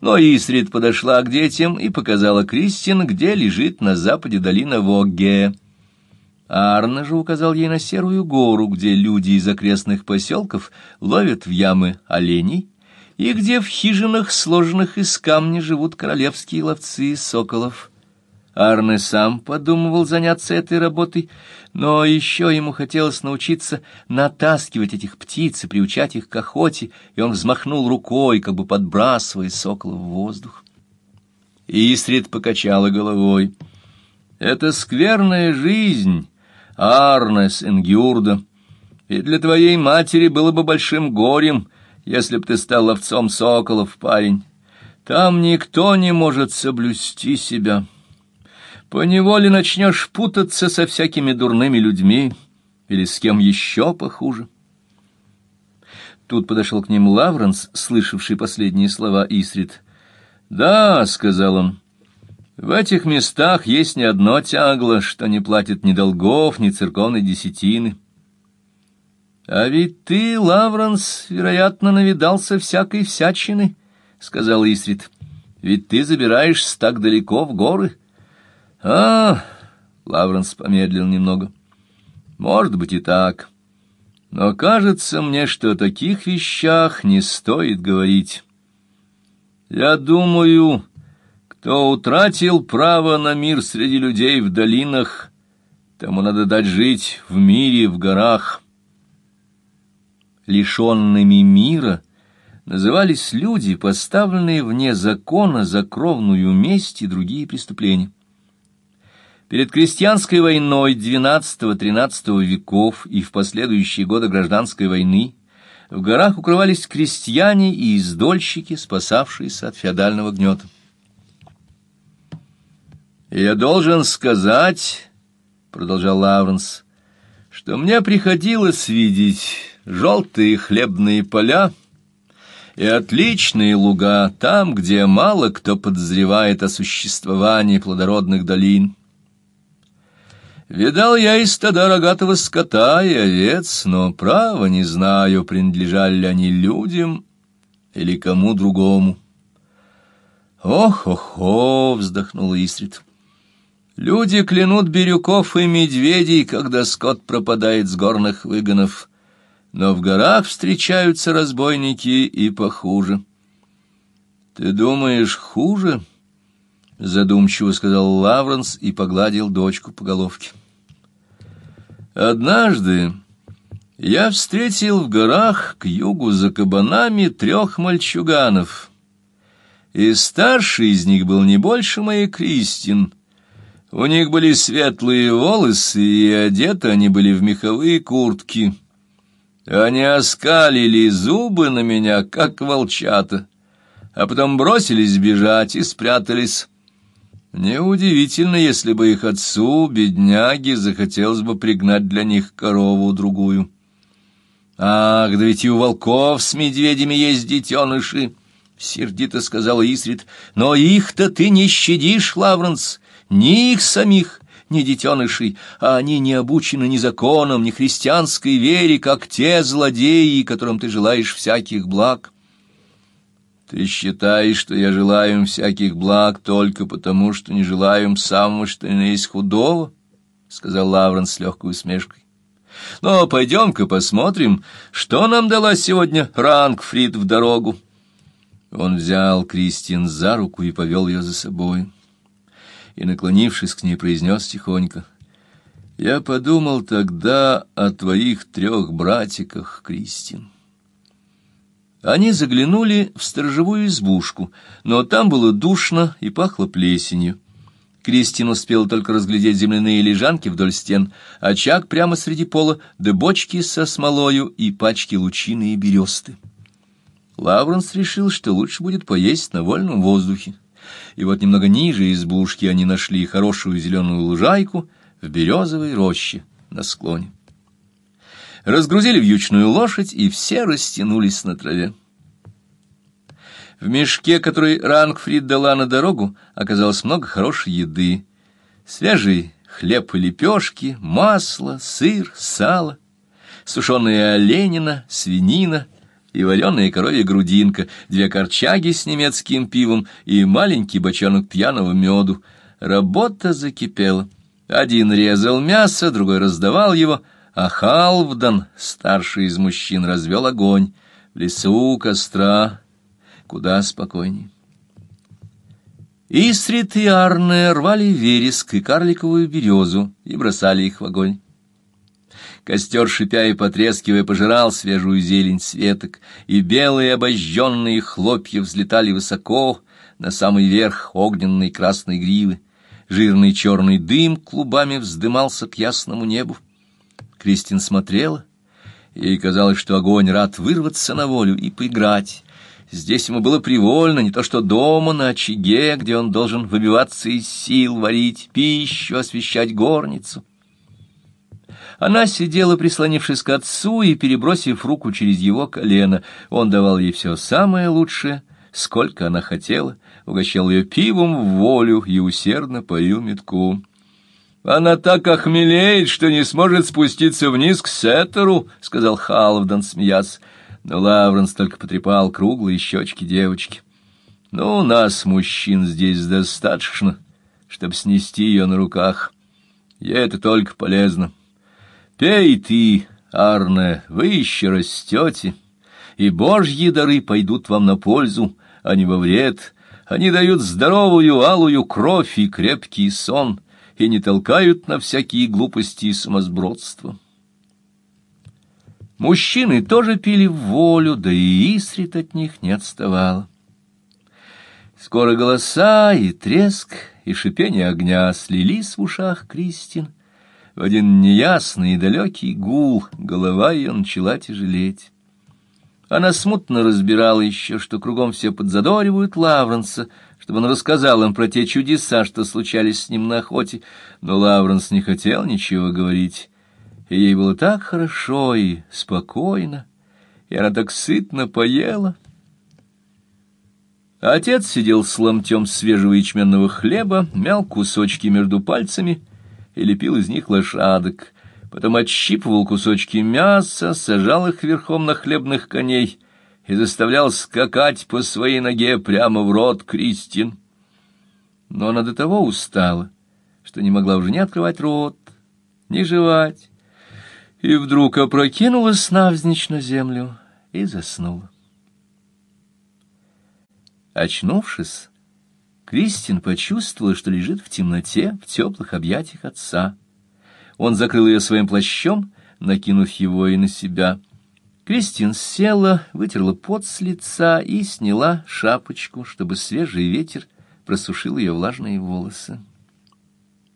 Но Истрид подошла к детям и показала Кристин, где лежит на западе долина Вогге. Арне же указал ей на Серую гору, где люди из окрестных поселков ловят в ямы оленей, и где в хижинах, сложенных из камня, живут королевские ловцы соколов. Арне сам подумывал заняться этой работой, но еще ему хотелось научиться натаскивать этих птиц и приучать их к охоте, и он взмахнул рукой, как бы подбрасывая сокола в воздух. Истрид покачала головой. «Это скверная жизнь, Арне Сенгюрда, и для твоей матери было бы большим горем, если б ты стал ловцом соколов, парень. Там никто не может соблюсти себя. Поневоле начнешь путаться со всякими дурными людьми или с кем еще похуже». Тут подошел к ним Лавренс, слышавший последние слова Истрид. «Да, — сказал он, — в этих местах есть не одно тягло, что не платит ни долгов, ни церковной десятины. А ведь ты, Лавренс, вероятно, навидался всякой всячины, — сказал Истрид, — ведь ты забираешься так далеко в горы». Лавренс помедлил немного. «Может быть и так. Но кажется мне, что о таких вещах не стоит говорить. Я думаю, кто утратил право на мир среди людей в долинах, тому надо дать жить в мире в горах». Лишенными мира назывались люди, поставленные вне закона за кровную месть и другие преступления. Перед крестьянской войной XII-XIII веков и в последующие годы гражданской войны в горах укрывались крестьяне и издольщики, спасавшиеся от феодального гнета. «Я должен сказать, — продолжал Лавренс, — что мне приходилось видеть желтые хлебные поля и отличные луга там, где мало кто подозревает о существовании плодородных долин. Видал я и стада рогатого скота, и овец, но, право, не знаю, принадлежали ли они людям или кому другому». «Ох-ох-ох!» — вздохнул Истрид. «Люди клянут бирюков и медведей, когда скот пропадает с горных выгонов, но в горах встречаются разбойники и похуже». «Ты думаешь, хуже?» — задумчиво сказал Лавренс и погладил дочку по головке. «Однажды я встретил в горах к югу за кабанами 3 мальчуганов, и старший из них был не больше моей Кристин. У них были светлые волосы, и одеты они были в меховые куртки. Они оскалили зубы на меня, как волчата, а потом бросились бежать и спрятались. Неудивительно, если бы их отцу, бедняге, захотелось бы пригнать для них корову-другую. Ах, да ведь и у волков с медведями есть детеныши, — сердито сказала Истрид. Но их-то ты не щадишь, Лавренс, ни их самих, ни детенышей, а они не обучены ни законам, ни христианской вере, как те злодеи, которым ты желаешь всяких благ. Ты считаешь, что я желаю им всяких благ только потому, что не желаю им самого, что ни на есть худого? — сказал Лавренс с легкой усмешкой. — Но пойдем-ка посмотрим, что нам дала сегодня Рангфрид в дорогу. Он взял Кристин за руку и повел ее за собой. И, наклонившись к ней, произнес тихонько: «Я подумал тогда о твоих 3 братиках, Кристин». Они заглянули в сторожевую избушку, но там было душно и пахло плесенью. Кристин успел только разглядеть земляные лежанки вдоль стен, очаг прямо среди пола, да бочки со смолою и пачки лучины и бересты. Лавренс решил, что лучше будет поесть на вольном воздухе. И вот немного ниже избушки они нашли хорошую зеленую лужайку в березовой роще на склоне. Разгрузили вьючную лошадь, и все растянулись на траве. В мешке, который Рангфрид дала на дорогу, оказалось много хорошей еды. Свежий хлеб и лепешки, масло, сыр, сало, сушеная оленина, свинина и вареная коровья грудинка, 2 корчаги с немецким пивом и маленький бочонок пьяного меду. Работа закипела. Один резал мясо, другой раздавал его, а Халфдан, старший из мужчин, развел огонь. В лесу у костра куда спокойней. Исрит и Арне рвали вереск и карликовую березу и бросали их в огонь. Костер, шипя и потрескивая, пожирал свежую зелень с веток, и белые обожженные хлопья взлетали высоко, на самый верх огненной красной гривы. Жирный черный дым клубами вздымался к ясному небу. Кристин смотрела, и ей казалось, что огонь рад вырваться на волю и поиграть. Здесь ему было привольно, не то что дома на очаге, где он должен выбиваться из сил, варить пищу, освещать горницу. Она сидела, прислонившись к отцу и перебросив руку через его колено. Он давал ей все самое лучшее, сколько она хотела, угощал ее пивом в волю и усердно поил метку. «Она так охмелеет, что не сможет спуститься вниз к Сеттеру», — сказал Халфдан, смеясь. Но Лавренс только потрепал круглые щечки девочки. «Ну, нас, мужчин, здесь достаточно, чтобы снести ее на руках. Ей это только полезно. Пей ты, Арне, вы еще растете, и божьи дары пойдут вам на пользу, а не во вред. Они дают здоровую алую кровь и крепкий сон, и не толкают на всякие глупости и сумасбродства». Мужчины тоже пили в волю, да и Исрит от них не отставала. Скоро голоса и треск, и шипение огня слились в ушах Кристин. В один неясный и далекий гул голова ее начала тяжелеть. Она смутно разбирала еще, что кругом все подзадоривают Лавренса, чтобы он рассказал им про те чудеса, что случались с ним на охоте, но Лавренс не хотел ничего говорить. И ей было так хорошо и спокойно, и она так сытно поела. Отец сидел с ломтем свежего ячменного хлеба, мял кусочки между пальцами и лепил из них лошадок. Потом отщипывал кусочки мяса, сажал их верхом на хлебных коней и заставлял скакать по своей ноге прямо в рот Кристин. Но она до того устала, что не могла уже ни открывать рот, ни жевать. И вдруг опрокинулась навзничь на землю и заснула. Очнувшись, Кристин почувствовала, что лежит в темноте в теплых объятиях отца. Он закрыл ее своим плащом, накинув его и на себя. Кристин села, вытерла пот с лица и сняла шапочку, чтобы свежий ветер просушил ее влажные волосы.